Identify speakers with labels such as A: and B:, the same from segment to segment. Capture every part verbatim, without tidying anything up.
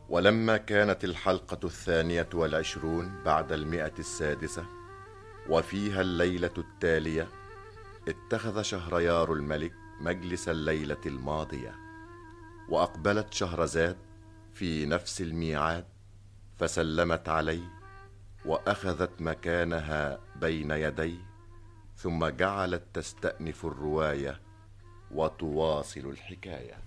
A: ولما كانت الحلقة الثانية والعشرون بعد المئة السادسة وفيها الليلة التالية، اتخذ شهريار الملك مجلس الليلة الماضية، وأقبلت شهرزاد في نفس الميعاد فسلمت عليه وأخذت مكانها بين يديه، ثم جعلت تستأنف الرواية وتواصل الحكاية.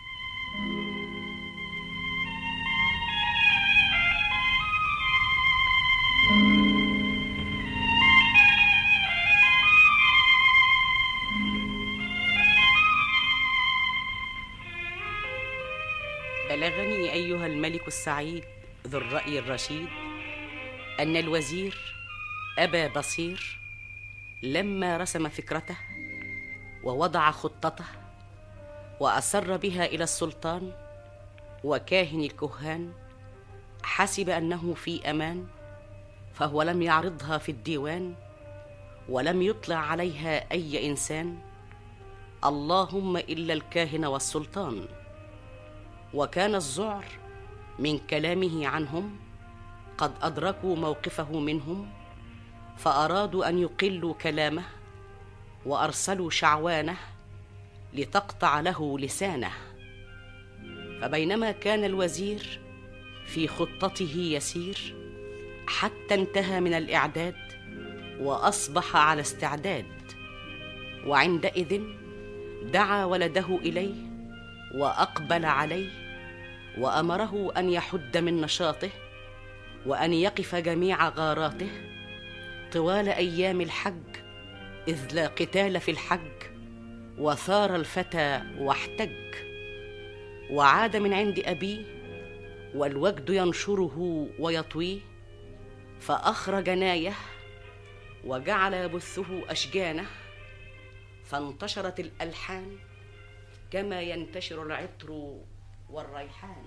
B: بلغني أيها الملك السعيد ذو الرأي الرشيد أن الوزير أبا بصير لما رسم فكرته ووضع خطته وأسر بها إلى السلطان وكاهن الكهان، حسب أنه في أمان، فهو لم يعرضها في الديوان ولم يطلع عليها أي إنسان، اللهم إلا الكاهن والسلطان. وكان الذعر من كلامه عنهم قد أدركوا موقفه منهم، فأرادوا أن يقلوا كلامه وأرسلوا شعوانه لتقطع له لسانه. فبينما كان الوزير في خطته يسير حتى انتهى من الإعداد وأصبح على استعداد، وعندئذ دعا ولده إليه وأقبل عليه وأمره أن يحد من نشاطه وأن يقف جميع غاراته طوال أيام الحج، إذ لا قتال في الحج، وثار الفتى واحتج. وعاد من عند أبيه والوجد ينشره ويطويه، فأخرج نايه وجعل يبثه أشجانه، فانتشرت الألحان كما ينتشر العطر والريحان.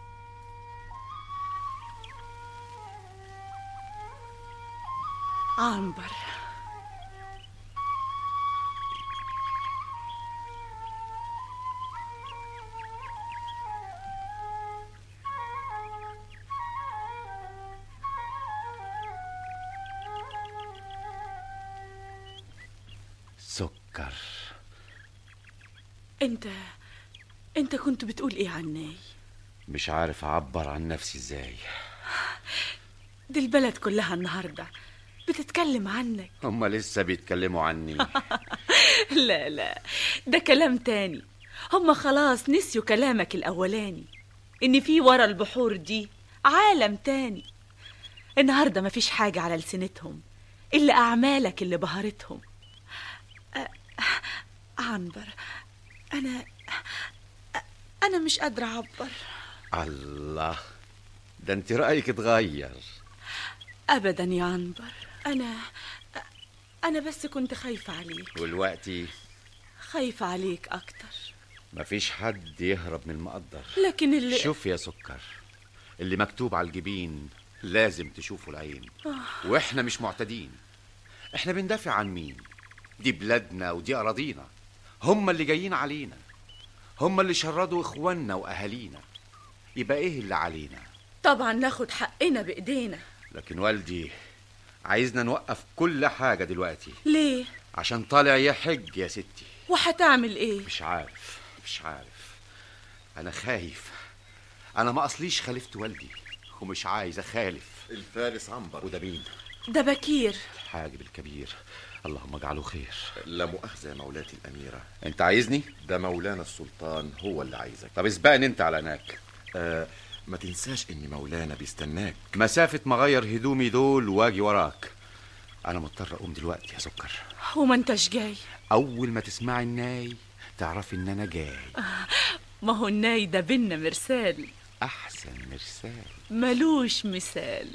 C: عنبر،
D: سكر.
C: انت انت كنت بتقول ايه عني؟
D: مش عارف اعبر عن نفسي ازاي.
C: دي البلد كلها النهارده بتتكلم عنك.
D: هما لسه بيتكلموا عني؟
C: لا لا، ده كلام تاني. هما خلاص نسيوا كلامك الاولاني، ان في ورا البحور دي عالم تاني. النهارده مفيش حاجه على لسنتهم الا اعمالك اللي بهرتهم. أه عنبر، انا انا مش قادره اعبر.
D: الله، ده انت رايك اتغير.
C: ابدا يا عنبر، انا انا بس كنت خايفه عليك.
D: والوقتي
C: خايفه عليك اكتر.
D: مفيش حد يهرب من المقدر.
C: لكن اللي
D: شوف يا سكر، اللي مكتوب على الجبين لازم تشوفه العين. آه. واحنا مش معتدين، احنا بندافع عن مين؟ دي بلادنا ودي اراضينا. هم اللي جايين علينا، هم اللي شردوا اخواننا واهالينا، يبقى ايه اللي علينا؟
C: طبعا ناخد حقنا بايدينا.
D: لكن والدي عايزنا نوقف كل حاجة دلوقتي.
C: ليه؟
D: عشان طالع يحج يا ستي.
C: وهتعمل ايه؟
D: مش عارف مش عارف انا خايف. انا ما اصليش خالفت والدي ومش عايز اخالف.
A: الفارس عنبر.
D: وده مين؟
C: ده بكير
D: الحاجب الكبير، اللهم اجعله خير.
A: لا مؤاخذة يا مولاتي الأميرة.
D: انت عايزني؟
A: ده مولانا السلطان هو اللي عايزك.
D: طب اسبقني انت على هناك.
A: آه ما تنساش ان مولانا بيستناك.
D: مسافة ما غير هدومي دول واجي وراك. انا مضطر اقوم دلوقتي يا سكر.
C: وما انتش جاي؟
D: اول ما تسمعي الناي تعرفي ان انا جاي.
C: آه ما هو الناي ده بينا مرسال.
D: احسن مرسال
C: ملوش مثال.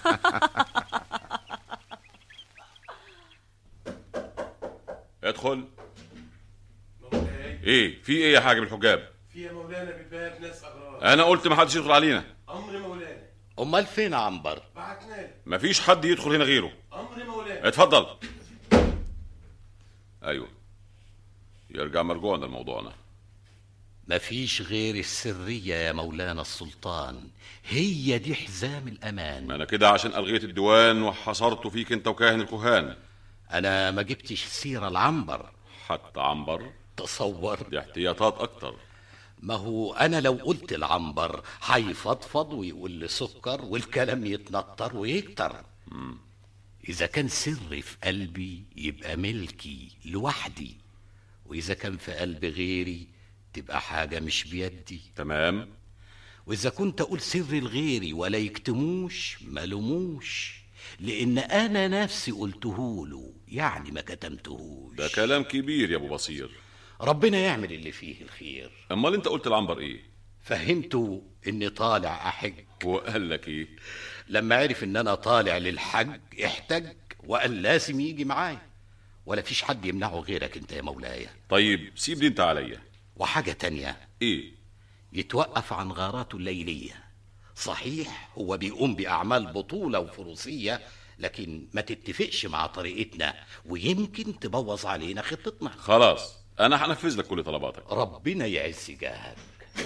E: ادخل. مولاي. ايه في ايه يا حاجب الحجاب؟
F: في يا مولانا بالباب ناس اغراب.
E: انا قلت ما حدش يدخل علينا.
F: امر مولانا.
G: امال فين عنبر؟
F: بعتنا.
E: مفيش حد يدخل هنا غيره.
F: امر مولانا.
E: اتفضل. ايوه، يرجع مرجوعنا لموضوعنا.
G: مفيش غير السرية يا مولانا السلطان، هي دي حزام الأمان.
E: ما أنا كده عشان ألغيت الديوان وحصرته فيك أنت وكاهن الكهان.
G: أنا ما جبتش سيرة العنبر.
E: حتى عنبر؟
G: تصور،
E: دي احتياطات أكتر.
G: ما هو أنا لو قلت العنبر هيفضفض ويقول لي سكر والكلام يتنطر ويكتر.
E: مم.
G: إذا كان سري في قلبي يبقى ملكي لوحدي، وإذا كان في قلب غيري تبقى حاجة مش بيدي.
E: تمام.
G: وإذا كنت أقول سري لغيري ولا يكتموش ملوموش، لأن أنا نفسي قلتهوله، يعني ما كتمتهوش.
E: ده كلام كبير يا أبو بصير.
G: ربنا يعمل اللي فيه الخير.
E: أمال أنت قلت العنبر إيه؟
G: فهمته إني طالع أحج.
E: وقال لك إيه؟
G: لما عرف إن أنا طالع للحج احتج وقال لازم يجي معايا، ولا فيش حد يمنعه غيرك أنت يا مولاي.
E: طيب سيب دي أنت عليا.
G: وحاجة تانية.
E: إيه؟
G: يتوقف عن غاراته الليلية. صحيح هو بيقوم بأعمال بطولة وفروسية، لكن ما تتفقش مع طريقتنا ويمكن تبوظ علينا خطتنا.
E: خلاص أنا هنفذ لك كل طلباتك.
G: ربنا يعز جاهك.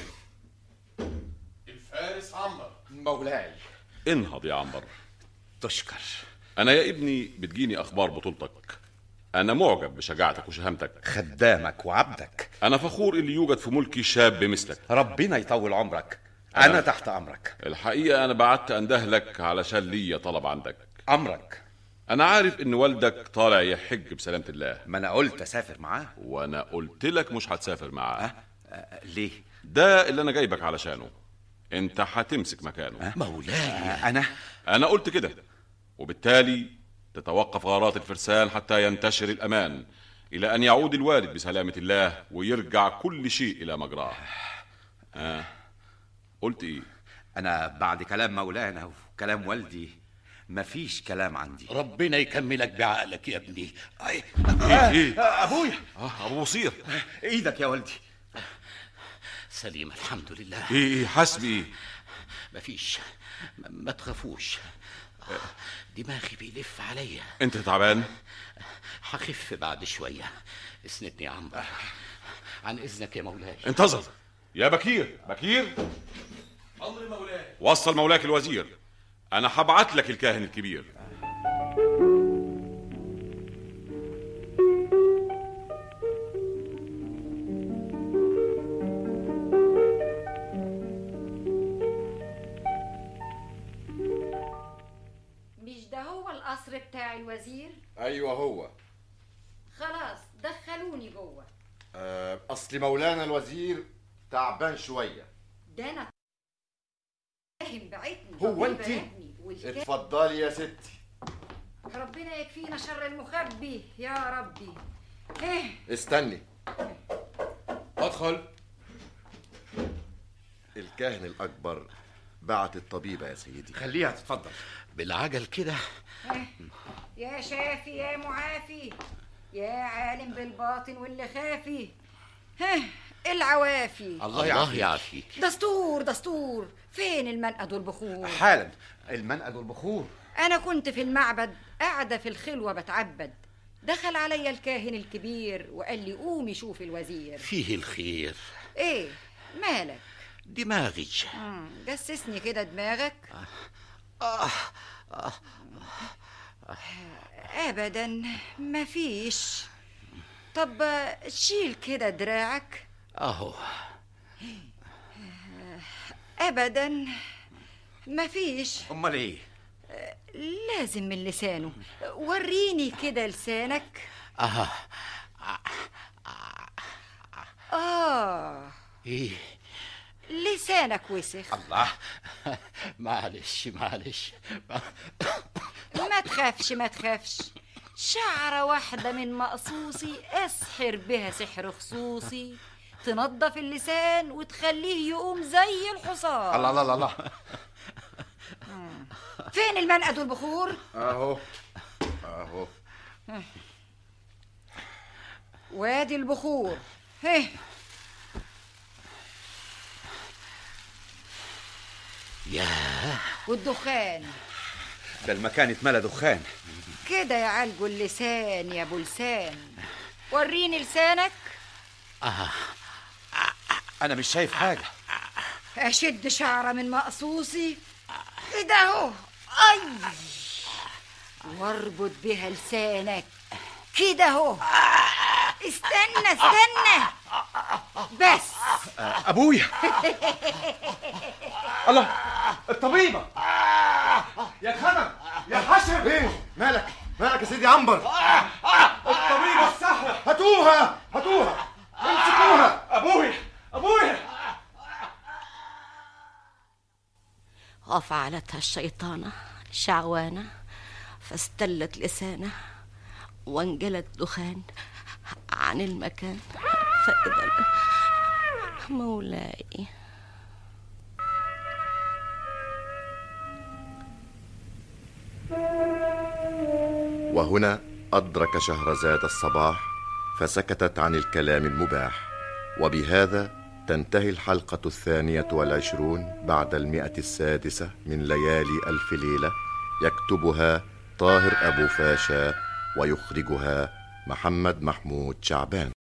F: الفارس عنبر.
H: مولاي.
E: انهض يا عنبر.
H: تشكر.
E: أنا يا ابني بتجيني أخبار بطولتك، أنا معجب بشجاعتك وشهامتك.
H: خدامك وعبدك.
E: أنا فخور اللي يوجد في ملكي شاب مثلك.
H: ربنا يطول عمرك. أنا, أنا تحت أمرك.
E: الحقيقة أنا بعت أنده لك علشان ليا طلب عندك.
H: أمرك.
E: أنا عارف إن والدك طالع يحج بسلامة الله.
H: ما أنا قلت أسافر معاه.
E: وأنا قلت لك مش هتسافر معاه.
H: أه؟ أه ليه؟
E: ده اللي أنا جايبك علشانه. أنت هتمسك مكانه.
H: أه؟
G: مولاي.
H: أه أنا
E: أنا قلت كده، وبالتالي تتوقف غارات الفرسان حتى ينتشر الأمان، إلى أن يعود الوالد بسلامة الله ويرجع كل شيء إلى مجراه. آه. قلت إيه؟
H: أنا بعد كلام مولانا وكلام والدي مفيش كلام عندي.
G: ربنا يكملك بعقلك يا ابني.
E: ايه ايه
H: آه أبويا.
E: آه أبو بصير.
H: إيدك يا والدي.
G: سليم الحمد لله.
E: ايه ايه حسبي ايه؟
G: مفيش، ما تخافوش. دماغي بيلف عليا.
E: انت تعبان؟
G: هخف بعد شوية. اسندني يا عنبر. عن إذنك يا مولاي.
E: انتظر يا بكير. بكير،
F: أمر مولاي.
E: وصل مولاك الوزير، أنا هبعت لك الكاهن الكبير.
I: مش ده هو القصر بتاع الوزير؟
A: ايوه هو.
I: خلاص دخلوني جوه.
A: أه اصل مولانا الوزير تعبان شويه.
I: ده انا فاهم بعتني.
A: هو انت؟ اتفضلي يا ستي.
I: ربنا يكفينا شر المخبي يا ربي. ايه
A: استني.
F: ادخل.
A: الكاهن الاكبر بعت الطبيبه يا سيدي.
H: خليها تتفضل.
G: بالعجل كده.
I: إيه؟ يا شافي يا معافي يا عالم بالباطن واللي خافي. ها العوافي.
G: الله يعافيك. يعافيك.
I: دستور دستور. فين المنقد والبخور؟
H: حالا المنقد والبخور.
I: أنا كنت في المعبد قاعدة في الخلوة بتعبد، دخل علي الكاهن الكبير وقال لي قومي شوفي الوزير.
G: فيه الخير.
I: ايه مالك؟
G: دماغي.
I: مم. جسسني كده دماغك.
G: آه. آه.
I: آه. ابدا مفيش. طب شيل كده دراعك.
G: اهو.
I: ابدا مفيش.
H: امال ايه؟
I: لازم من لسانه. وريني كده لسانك.
G: اه
I: اه
G: ايه
I: لسانك وسخ.
H: الله.
G: معلش معلش.
I: ما تخافش ما تخافش. شعرة واحدة من مقصوصي اسحر بها سحر خصوصي تنظف اللسان وتخليه يقوم زي الحصان.
H: الله الله الله.
I: فين المنقد والبخور؟
A: اهو اهو.
I: وادي البخور. هه
G: ياه.
I: والدخان.
H: ده المكان اتملى دخان
I: كده يعالجوا اللسان يا ابو لسان. وريني لسانك.
G: آه.
D: انا مش شايف حاجه.
I: اشد شعره من مقصوصي كده اهو، اي، واربط بها لسانك كده اهو. استنى استنى بس.
D: ابويا. الله، الطبيبه يا خنم يا حشر.
A: ايه مالك مالك يا سيدي عنبر؟
D: الطبيبه السهله.
A: هاتوها هاتوها امسكوها.
D: ابويا ابويا.
B: وفعلتها الشيطانة شعوانة فاستلت لسانه وانجلت دخان عن المكان، فإذا مولاي.
A: وهنا أدرك شهرزاد الصباح فسكتت عن الكلام المباح. وبهذا تنتهي الحلقة الثانية والعشرون بعد المئة السادسة من ليالي ألف ليلة، يكتبها طاهر أبو فاشا ويخرجها محمد محمود شعبان.